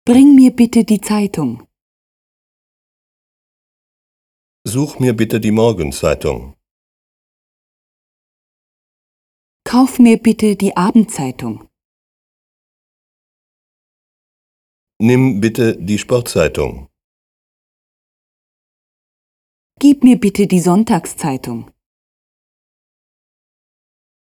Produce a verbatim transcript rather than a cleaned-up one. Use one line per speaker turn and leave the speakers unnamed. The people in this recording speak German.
Bring mir bitte die Zeitung.
Such mir bitte die Morgenzeitung.
Kauf mir bitte die Abendzeitung.
Nimm bitte die Sportzeitung.
Gib mir bitte die Sonntagszeitung.